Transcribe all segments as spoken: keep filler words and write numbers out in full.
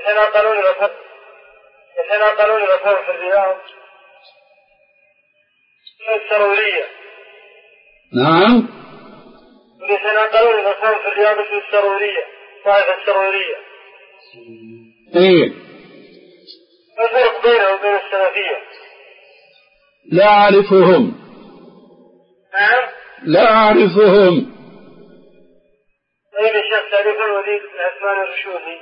يتناقلون الأفضل يتناقلون الأفضل في الرياض في السرورية. نعم يتناقلون الأفضل في الرياض في السرورية طائفة السرورية. ايه ما الفرق بينه وبين السلفية؟ لا أعرفهم. نعم لا أعرفهم. أين الشيخ تعرفون وليد بن عثمان الرشودي؟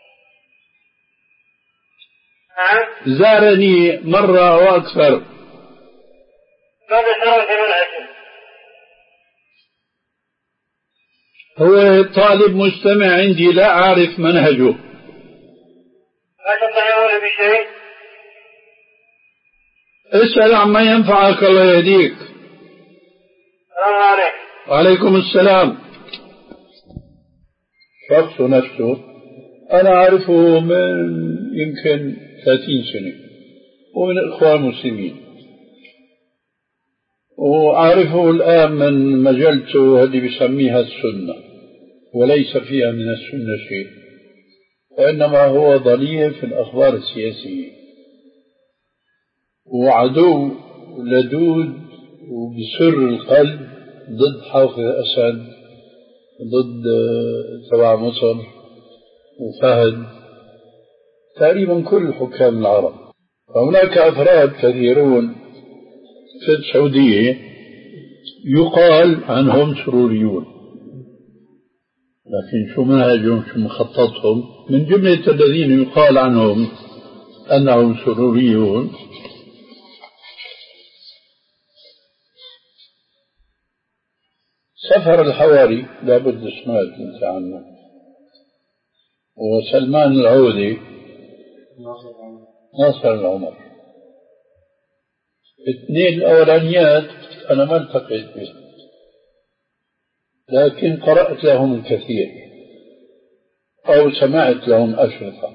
نعم زارني مرة وأكثر. ماذا ترون في منهجه؟ هو طالب مستمع عندي لا أعرف منهجه. لا تطلعون بشيء؟ اسأل عما ينفعك الله يهديك. السلام عليكم. وعليكم السلام. شخص نفسه أنا أعرفه من يمكن ثلاثين سنة ومن الإخوان المسلمين، وأعرفه الآن من مجلته هذه بسميها السنة، وليس فيها من السنة شيء، وإنما هو ضليل في الأخبار السياسية وعدو لدود وبسر القلب ضد حافظ أسد، ضد تبع مصر وفهد، تقريبا كل الحكام العرب. فهناك أفراد كثيرون في السعودية يقال عنهم سروريون، لكن شو منهجهم شو مخططهم؟ من جملة الذين يقال عنهم أنهم سروريون سفر الحواري، لابد سمعت انت عنه، وسلمان العودي، ناصر العمر. اثنين الأولانيات أنا ما التقيت بهم، لكن قرأت لهم الكثير أو سمعت لهم أشرطة.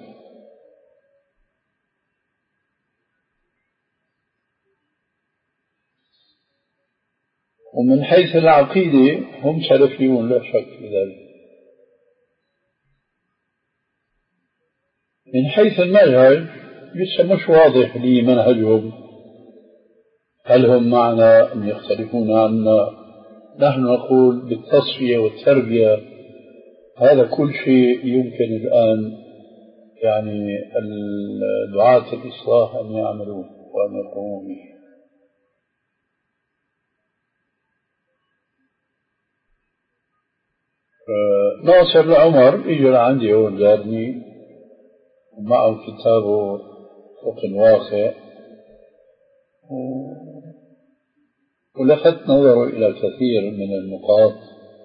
ومن حيث العقيدة هم سلفيون لا شك في ذلك. من حيث المنهج لسه مش واضح لي منهجهم، هل هم معنا أم يختلفون عنا؟ نحن نقول بالتصفية والتربية، هذا كل شيء يمكن الآن يعني دعاة الإصلاح أن يعملوه وأن يقوموا به. ناصر العمر اجى لعندي هون زارني ومعه كتابه فوق الواقع، ولفت نظره إلى كثير من النقاط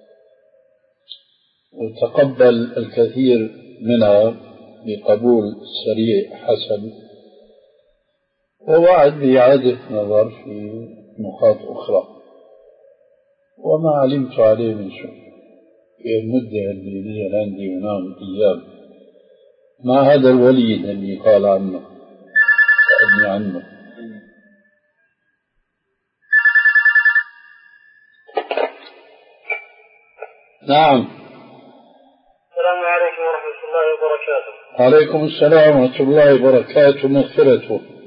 وتقبل الكثير منها بقبول سريع حسن، ووعد بإعادة نظر في نقاط أخرى، وما علمت عليه من شيء في المدة اللي عندي ونام أيام مع هذا الوليد اللي قال عنه أبني عنه. نعم. السلام عليكم ورحمة الله وبركاته. عليكم السلام ورحمة الله وبركاته. مغفرته.